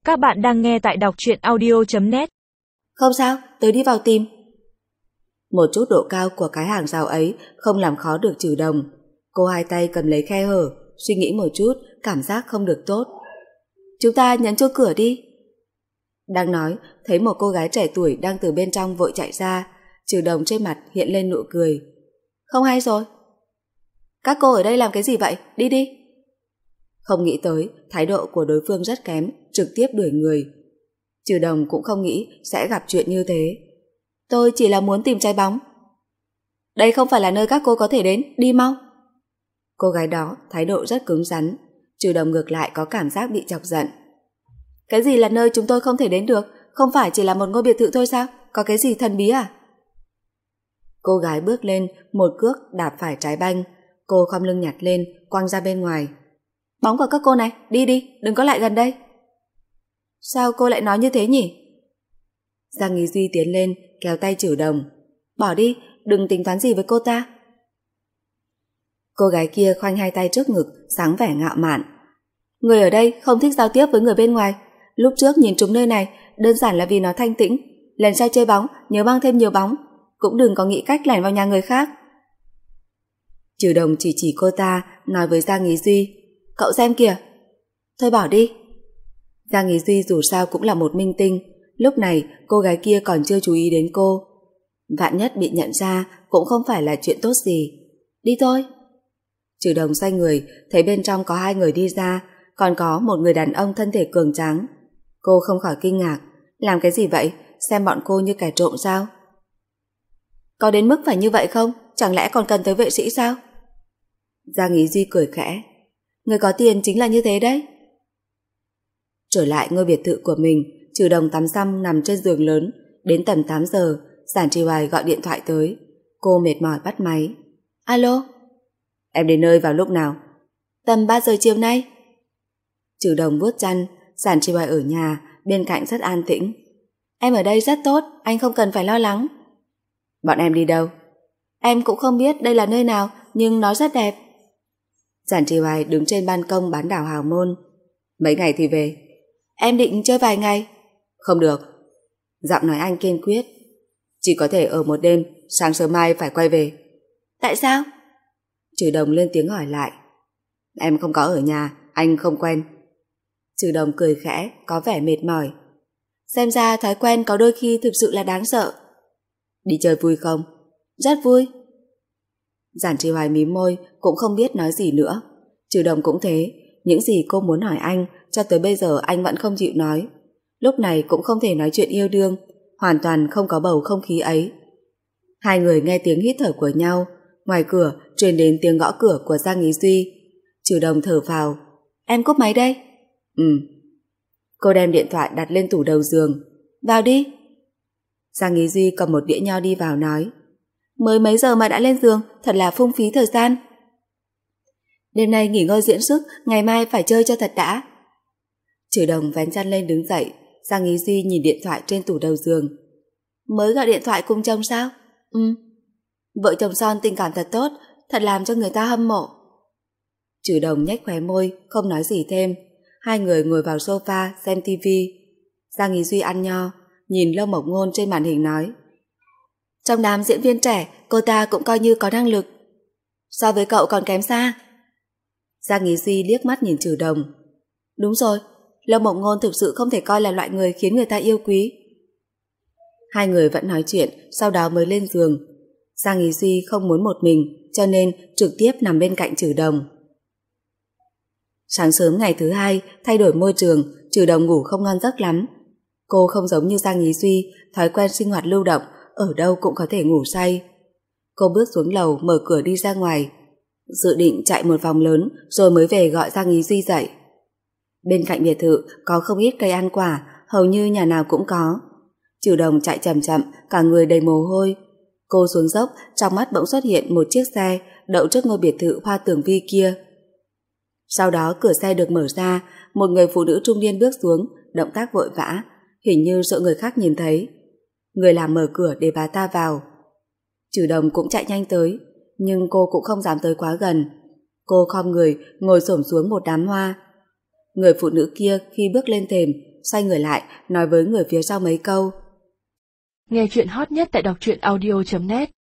Các bạn đang nghe tại đọc truyện audio.net. Không sao, tớ đi vào tìm. Một chút độ cao của cái hàng rào ấy không làm khó được Trừ Đồng. Cô hai tay cầm lấy khe hở, suy nghĩ một chút, cảm giác không được tốt. Chúng ta nhấn chuông cửa đi. Đang nói, thấy một cô gái trẻ tuổi đang từ bên trong vội chạy ra. Trừ Đồng trên mặt hiện lên nụ cười. Không hay rồi. Các cô ở đây làm cái gì vậy? Đi đi. Không nghĩ tới, thái độ của đối phương rất kém, trực tiếp đuổi người. Trừ Đồng cũng không nghĩ sẽ gặp chuyện như thế. Tôi chỉ là muốn tìm trái bóng. Đây không phải là nơi các cô có thể đến, đi mau. Cô gái đó thái độ rất cứng rắn. Trừ Đồng ngược lại có cảm giác bị chọc giận. Cái gì là nơi chúng tôi không thể đến được? Không phải chỉ là một ngôi biệt thự thôi sao? Có cái gì thần bí à? Cô gái bước lên, một cước đạp phải trái banh. Cô khom lưng nhặt lên, quăng ra bên ngoài. Bóng của các cô này, đi đi, đừng có lại gần đây. Sao cô lại nói như thế nhỉ? Giang Ý Duy tiến lên, kéo tay Trừ Đồng. Bỏ đi, đừng tính toán gì với cô ta. Cô gái kia khoanh hai tay trước ngực, sáng vẻ ngạo mạn. Người ở đây không thích giao tiếp với người bên ngoài. Lúc trước nhìn trúng nơi này, đơn giản là vì nó thanh tĩnh. Lần sau chơi bóng, nhớ mang thêm nhiều bóng. Cũng đừng có nghĩ cách lẻn vào nhà người khác. Trừ Đồng chỉ cô ta, nói với Giang Ý Duy. Cậu xem kìa. Thôi bỏ đi. Giang Ý Duy dù sao cũng là một minh tinh. Lúc này cô gái kia còn chưa chú ý đến cô. Vạn nhất bị nhận ra cũng không phải là chuyện tốt gì. Đi thôi. Trừ Đồng xoay người, thấy bên trong có hai người đi ra, còn có một người đàn ông thân thể cường tráng. Cô không khỏi kinh ngạc. Làm cái gì vậy? Xem bọn cô như kẻ trộm sao? Có đến mức phải như vậy không? Chẳng lẽ còn cần tới vệ sĩ sao? Giang Ý Duy cười khẽ. Người có tiền chính là như thế đấy. Trở lại ngôi biệt thự của mình, Trừ Đồng tắm xong nằm trên giường lớn. Đến tầm 8 giờ, Giản Trì Hoài gọi điện thoại tới. Cô mệt mỏi bắt máy. Alo? Em đến nơi vào lúc nào? Tầm 3 giờ chiều nay. Trừ Đồng vuốt chăn. Giản Trì Hoài ở nhà, bên cạnh rất an tĩnh. Em ở đây rất tốt, anh không cần phải lo lắng. Bọn em đi đâu? Em cũng không biết đây là nơi nào, nhưng nó rất đẹp. Giản Trì Hoài đứng trên ban công bán đảo Hào Môn. Mấy ngày thì về? Em định chơi vài ngày. Không được. Giọng nói anh kiên quyết. Chỉ có thể ở một đêm, sáng sớm mai phải quay về. Tại sao? Trừ Đồng lên tiếng hỏi lại. Em không có ở nhà, anh không quen. Trừ Đồng cười khẽ, có vẻ mệt mỏi. Xem ra thói quen có đôi khi thực sự là đáng sợ. Đi chơi vui không? Rất vui. Giản Trì Hoài mím môi, cũng không biết nói gì nữa. Trừ Đồng cũng thế, những gì cô muốn hỏi anh, cho tới bây giờ anh vẫn không chịu nói. Lúc này cũng không thể nói chuyện yêu đương, hoàn toàn không có bầu không khí ấy. Hai người nghe tiếng hít thở của nhau, ngoài cửa truyền đến tiếng gõ cửa của Giang Ý Duy. Trừ Đồng thở phào. Em cúp máy đây. Cô đem điện thoại đặt lên tủ đầu giường. Vào đi. Giang Ý Duy cầm một đĩa nho đi vào nói. Mới mấy giờ mà đã lên giường, thật là phung phí thời gian. Đêm nay nghỉ ngơi diễn sức, ngày mai phải chơi cho thật đã. Trừ Đồng vén chăn lên đứng dậy. Giang Ý Duy nhìn điện thoại trên tủ đầu giường. Mới gọi điện thoại cùng chồng sao? Vợ chồng son tình cảm thật tốt, thật làm cho người ta hâm mộ. Trừ Đồng nhếch khóe môi, không nói gì thêm. Hai người ngồi vào sofa xem tivi. Giang Ý Duy ăn nho, nhìn Lâm Mộc Ngôn trên màn hình nói. Trong đám diễn viên trẻ, cô ta cũng coi như có năng lực. So với cậu còn kém xa. Giang Ý Duy liếc mắt nhìn Trừ Đồng. Đúng rồi, Lâm Mộc Ngôn thực sự không thể coi là loại người khiến người ta yêu quý. Hai người vẫn nói chuyện, sau đó mới lên giường. Giang Ý Duy không muốn một mình, cho nên trực tiếp nằm bên cạnh Trừ Đồng. Sáng sớm ngày thứ hai, thay đổi môi trường, Trừ Đồng ngủ không ngon giấc lắm. Cô không giống như Giang Ý Duy, thói quen sinh hoạt lưu động, ở đâu cũng có thể ngủ say. Cô bước xuống lầu, mở cửa đi ra ngoài. Dự định chạy một vòng lớn rồi mới về gọi Giang Ý Duy dậy. Bên cạnh biệt thự có không ít cây ăn quả, hầu như nhà nào cũng có. Trừ Đồng chạy chậm chậm, cả người đầy mồ hôi. Cô xuống dốc, trong mắt bỗng xuất hiện một chiếc xe đậu trước ngôi biệt thự Hoa Tường Vi kia. Sau đó cửa xe được mở ra, một người phụ nữ trung niên bước xuống, động tác vội vã, hình như sợ người khác nhìn thấy. Người làm mở cửa để bà ta vào. Trừ Đồng cũng chạy nhanh tới, nhưng cô cũng không dám tới quá gần. Cô khom người ngồi xổm xuống một đám hoa. Người phụ nữ kia khi bước lên thềm xoay người lại, nói với người phía sau mấy câu. Nghe chuyện hot nhất tại đọc truyện audio.net